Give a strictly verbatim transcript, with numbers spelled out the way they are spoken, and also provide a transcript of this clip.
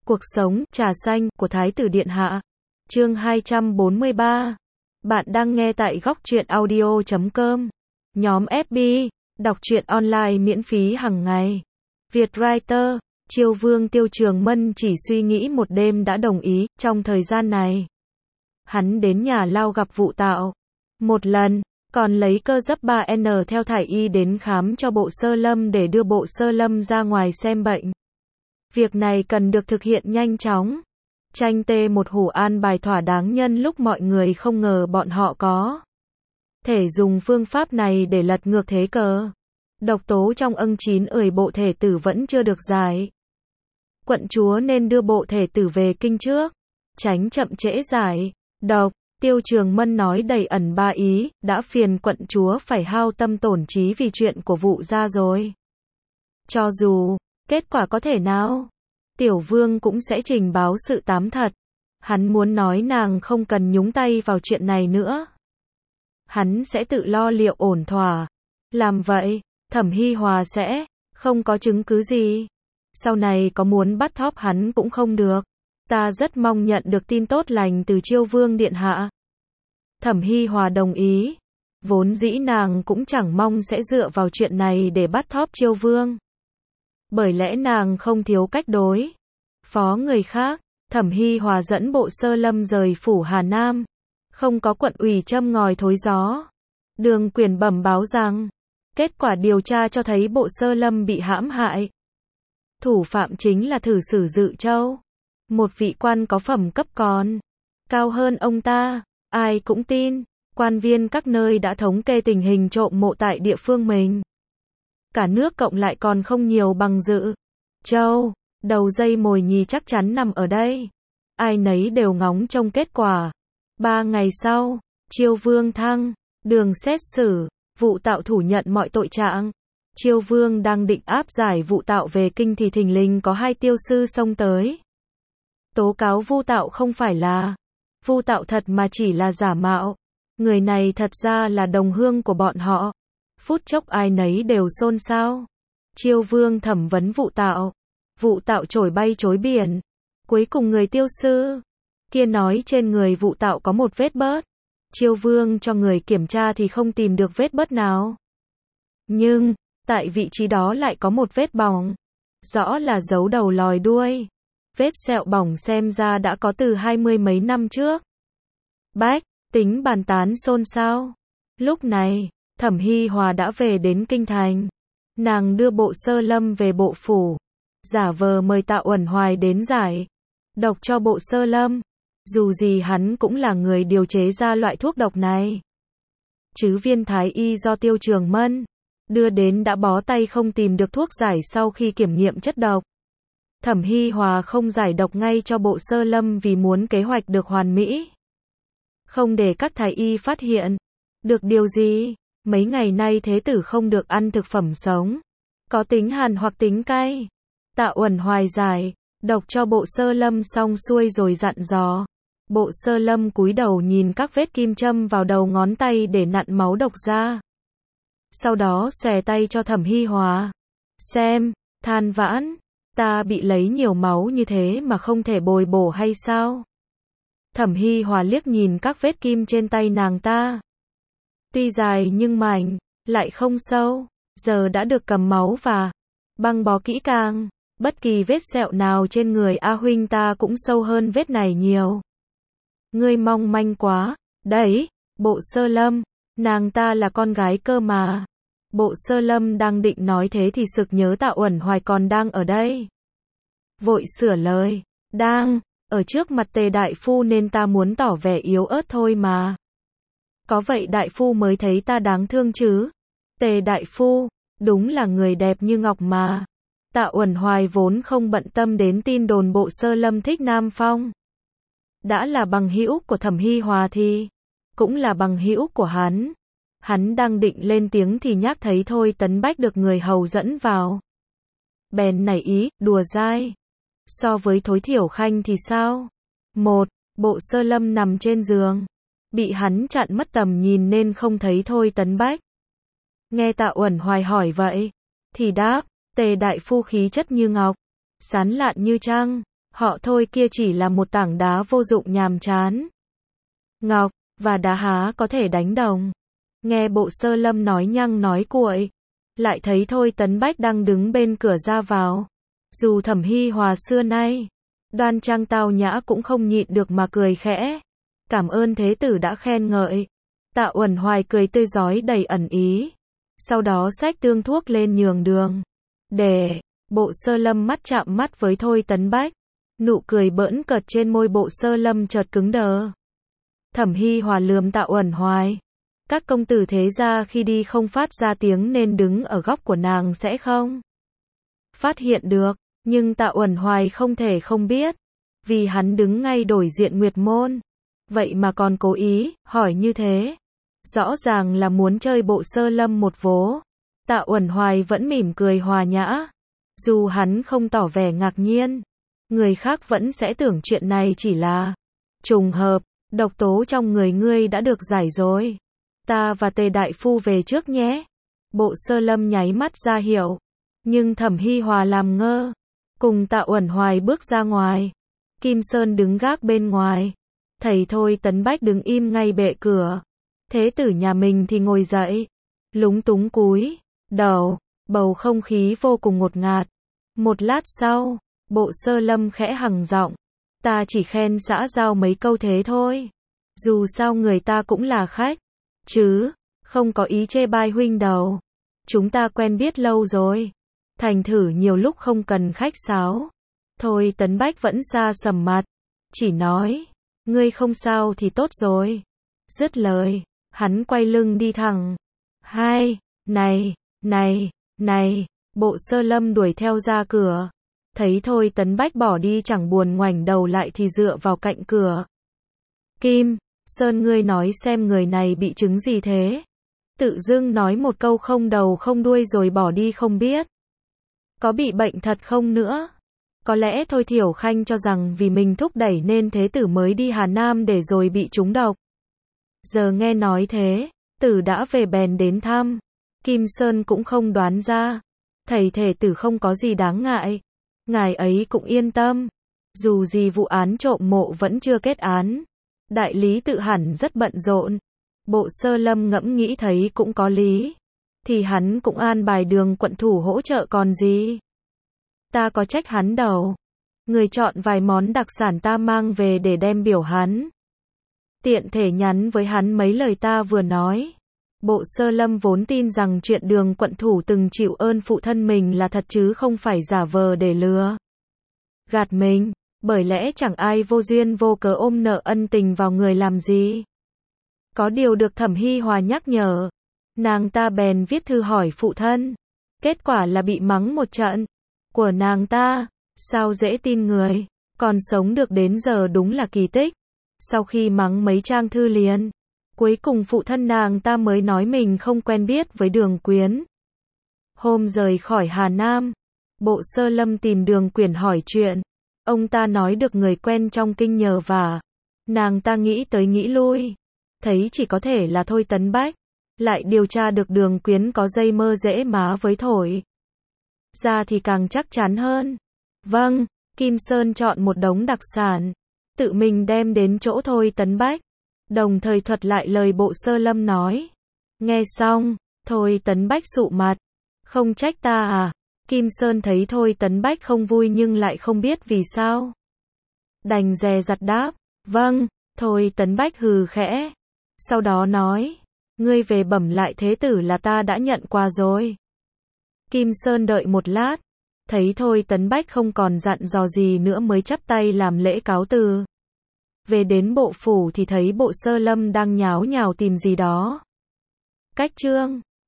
Cuộc sống, trà xanh, của Thái tử Điện Hạ. Chương hai trăm bốn mươi ba. Bạn đang nghe tại góc truyện audio chấm com. Nhóm ép bê, đọc truyện online miễn phí hàng ngày. Vietwriter, Chiêu Vương Tiêu Trường Mân chỉ suy nghĩ một đêm đã đồng ý, trong thời gian này. Hắn đến nhà lao gặp Vụ Tạo. Một lần, còn lấy cơ dấp ba N theo thải y đến khám cho Bộ Sơ Lâm để đưa Bộ Sơ Lâm ra ngoài xem bệnh. Việc này cần được thực hiện nhanh chóng. Tranh tê một hủ an bài thỏa đáng nhân lúc mọi người không ngờ bọn họ có thể dùng phương pháp này để lật ngược thế cờ. Độc tố trong âng chín ười bộ thể tử vẫn chưa được giải. Quận chúa nên đưa bộ thể tử về kinh trước, tránh chậm trễ giải độc. Tiêu Trường Mân nói đầy ẩn ba ý, đã phiền quận chúa phải hao tâm tổn trí vì chuyện của Vụ gia rồi. Cho dù kết quả có thể nào, Tiểu Vương cũng sẽ trình báo sự tám thật. Hắn muốn nói nàng không cần nhúng tay vào chuyện này nữa. Hắn sẽ tự lo liệu ổn thỏa. Làm vậy, Thẩm Hi Hòa sẽ không có chứng cứ gì. Sau này có muốn bắt thóp hắn cũng không được. Ta rất mong nhận được tin tốt lành từ Chiêu Vương Điện Hạ. Thẩm Hi Hòa đồng ý. Vốn dĩ nàng cũng chẳng mong sẽ dựa vào chuyện này để bắt thóp Chiêu Vương. Bởi lẽ nàng không thiếu cách đối phó người khác. Thẩm Hi Hòa dẫn Bộ Sơ Lâm rời phủ Hà Nam. Không có quận ủy châm ngòi thối gió. Đường Quyền bẩm báo rằng, kết quả điều tra cho thấy Bộ Sơ Lâm bị hãm hại. Thủ phạm chính là Thử Sử Dự Châu. Một vị quan có phẩm cấp còn cao hơn ông ta. Ai cũng tin. Quan viên các nơi đã thống kê tình hình trộm mộ tại địa phương mình. Cả nước cộng lại còn không nhiều bằng Dự Châu. Đầu dây mồi nhì chắc chắn nằm ở đây. Ai nấy đều ngóng trông kết quả. Ba ngày sau, Chiêu Vương thăng đường xét xử. Vụ Tạo thủ nhận mọi tội trạng. Chiêu Vương đang định áp giải Vụ Tạo về kinh thì thình lình có hai tiêu sư xông tới. Tố cáo Vu Tạo không phải là Vu Tạo thật mà chỉ là giả mạo. Người này thật ra là đồng hương của bọn họ. Phút chốc ai nấy đều xôn xao. Chiêu Vương thẩm vấn Vụ Tạo. Vụ Tạo chổi bay chối biển. Cuối cùng người tiêu sư kia nói trên người Vụ Tạo có một vết bớt. Chiêu Vương cho người kiểm tra thì không tìm được vết bớt nào. Nhưng, tại vị trí đó lại có một vết bỏng. Rõ là dấu đầu lòi đuôi. Vết sẹo bỏng xem ra đã có từ hai mươi mấy năm trước. Bách tính bàn tán xôn xao. Lúc này, Thẩm Hi Hòa đã về đến kinh thành. Nàng đưa Bộ Sơ Lâm về bộ phủ. Giả vờ mời Tạ Uẩn Hoài đến giải độc cho Bộ Sơ Lâm. Dù gì hắn cũng là người điều chế ra loại thuốc độc này. Chứ viên thái y do Tiêu Trường Mân đưa đến đã bó tay không tìm được thuốc giải sau khi kiểm nghiệm chất độc. Thẩm Hi Hòa không giải độc ngay cho Bộ Sơ Lâm vì muốn kế hoạch được hoàn mỹ. Không để các thái y phát hiện được điều gì. Mấy ngày nay thế tử không được ăn thực phẩm sống, có tính hàn hoặc tính cay. Tạ Uẩn Hoài giải độc cho Bộ Sơ Lâm xong xuôi rồi dặn dò. Bộ Sơ Lâm cúi đầu nhìn các vết kim châm vào đầu ngón tay để nặn máu độc ra. Sau đó xòe tay cho Thẩm Hi Hòa. Xem, than vãn, ta bị lấy nhiều máu như thế mà không thể bồi bổ hay sao? Thẩm Hi Hòa liếc nhìn các vết kim trên tay nàng ta. Tuy dài nhưng mảnh, lại không sâu, giờ đã được cầm máu và băng bó kỹ càng. Bất kỳ vết sẹo nào trên người A huynh ta cũng sâu hơn vết này nhiều. Ngươi mong manh quá, đấy, Bộ Sơ Lâm, nàng ta là con gái cơ mà. Bộ Sơ Lâm đang định nói thế thì sực nhớ Tạ Uẩn Hoài còn đang ở đây. Vội sửa lời, đang ở trước mặt Tề đại phu nên ta muốn tỏ vẻ yếu ớt thôi mà. Có vậy đại phu mới thấy ta đáng thương chứ? Tề đại phu, đúng là người đẹp như ngọc mà. Tạ Uẩn Hoài vốn không bận tâm đến tin đồn Bộ Sơ Lâm thích Nam Phong. Đã là bằng hữu của Thẩm Hi Hòa thì cũng là bằng hữu của hắn. Hắn đang định lên tiếng thì nhác thấy Thôi Tấn Bách được người hầu dẫn vào. Bèn nảy ý, đùa dai. So với Thối Thiểu Khanh thì sao? Một, Bộ Sơ Lâm nằm trên giường. Bị hắn chặn mất tầm nhìn nên không thấy Thôi Tấn Bách. Nghe Tạ Uẩn Hoài hỏi vậy, thì đáp, Tề đại phu khí chất như ngọc, sán lạn như trăng, Họ Thôi kia chỉ là một tảng đá vô dụng nhàm chán. Ngọc, và đá há có thể đánh đồng. Nghe Bộ Sơ Lâm nói nhăng nói cuội, lại thấy Thôi Tấn Bách đang đứng bên cửa ra vào. Dù Thẩm Hi Hòa xưa nay đoan trang tao nhã cũng không nhịn được mà cười khẽ. Cảm ơn thế tử đã khen ngợi. Tạ Uẩn Hoài cười tươi rói đầy ẩn ý. Sau đó xách tương thuốc lên nhường đường. Để, Bộ Sơ Lâm mắt chạm mắt với Thôi Tấn Bách. Nụ cười bỡn cợt trên môi Bộ Sơ Lâm chợt cứng đờ. Thẩm Hi Hòa lườm Tạ Uẩn Hoài. Các công tử thế gia khi đi không phát ra tiếng nên đứng ở góc của nàng sẽ không phát hiện được. Nhưng Tạ Uẩn Hoài không thể không biết. Vì hắn đứng ngay đối diện Nguyệt Môn. Vậy mà còn cố ý, hỏi như thế. Rõ ràng là muốn chơi Bộ Sơ Lâm một vố. Tạ Uẩn Hoài vẫn mỉm cười hòa nhã. Dù hắn không tỏ vẻ ngạc nhiên. Người khác vẫn sẽ tưởng chuyện này chỉ là trùng hợp. Độc tố trong người ngươi đã được giải rồi. Ta và Tề Đại Phu về trước nhé. Bộ Sơ Lâm nháy mắt ra hiệu. Nhưng Thẩm Hi Hòa làm ngơ. Cùng Tạ Uẩn Hoài bước ra ngoài. Kim Sơn đứng gác bên ngoài. Thầy Thôi Tấn Bách đứng im ngay bệ cửa. Thế tử nhà mình thì ngồi dậy. Lúng túng cúi đầu. Bầu không khí vô cùng ngột ngạt. Một lát sau, Bộ Sơ Lâm khẽ hằng giọng. Ta chỉ khen xã giao mấy câu thế thôi. Dù sao người ta cũng là khách. Chứ, không có ý chê bai huynh đâu. Chúng ta quen biết lâu rồi. Thành thử nhiều lúc không cần khách sáo. Thôi Tấn Bách vẫn xa sầm mặt. Chỉ nói, ngươi không sao thì tốt rồi. Dứt lời, hắn quay lưng đi thẳng. Hai, này, này, này, Bộ Sơ Lâm đuổi theo ra cửa. Thấy Thôi Tấn Bách bỏ đi chẳng buồn ngoảnh đầu lại thì dựa vào cạnh cửa. Kim Sơn, ngươi nói xem người này bị chứng gì thế? Tự dưng nói một câu không đầu không đuôi rồi bỏ đi không biết. Có bị bệnh thật không nữa? Có lẽ Thôi Thiểu Khanh cho rằng vì mình thúc đẩy nên thế tử mới đi Hà Nam để rồi bị trúng độc. Giờ nghe nói thế, tử đã về bèn đến thăm. Kim Sơn cũng không đoán ra. Thầy thể tử không có gì đáng ngại. Ngài ấy cũng yên tâm. Dù gì vụ án trộm mộ vẫn chưa kết án. Đại lý tự hẳn rất bận rộn. Bộ Sơ Lâm ngẫm nghĩ thấy cũng có lý. Thì hắn cũng an bài Đường quận thủ hỗ trợ còn gì. Ta có trách hắn đâu. Người chọn vài món đặc sản ta mang về để đem biểu hắn. Tiện thể nhắn với hắn mấy lời ta vừa nói. Bộ Sơ Lâm vốn tin rằng chuyện Đường quận thủ từng chịu ơn phụ thân mình là thật chứ không phải giả vờ để lừa gạt mình. Bởi lẽ chẳng ai vô duyên vô cớ ôm nợ ân tình vào người làm gì. Có điều được Thẩm Hi Hòa nhắc nhở. Nàng ta bèn viết thư hỏi phụ thân. Kết quả là bị mắng một trận. Của nàng ta, sao dễ tin người. Còn sống được đến giờ đúng là kỳ tích. Sau khi mắng mấy trang thư liền. Cuối cùng phụ thân nàng ta mới nói mình không quen biết với Đường Quyến. Hôm rời khỏi Hà Nam, Bộ Sơ Lâm tìm Đường Quyển hỏi chuyện. Ông ta nói được người quen trong kinh nhờ vả. Nàng ta nghĩ tới nghĩ lui. Thấy chỉ có thể là Thôi Tấn Bách. Lại điều tra được Đường Quyến có dây mơ dễ má với Thổi ra thì càng chắc chắn hơn. Vâng, Kim Sơn chọn một đống đặc sản. Tự mình đem đến chỗ Thôi Tấn Bách. Đồng thời thuật lại lời Bộ Sơ Lâm nói. Nghe xong, Thôi Tấn Bách sụ mặt. Không trách ta à? Kim Sơn thấy Thôi Tấn Bách không vui nhưng lại không biết vì sao. Đành dè dặt đáp. Vâng. Thôi Tấn Bách hừ khẽ. Sau đó nói. Ngươi về bẩm lại thế tử là ta đã nhận quà rồi. Kim Sơn đợi một lát. Thấy Thôi Tấn Bách không còn dặn dò gì nữa mới chắp tay làm lễ cáo từ. Về đến bộ phủ thì thấy Bộ Sơ Lâm đang nháo nhào tìm gì đó. Cách chương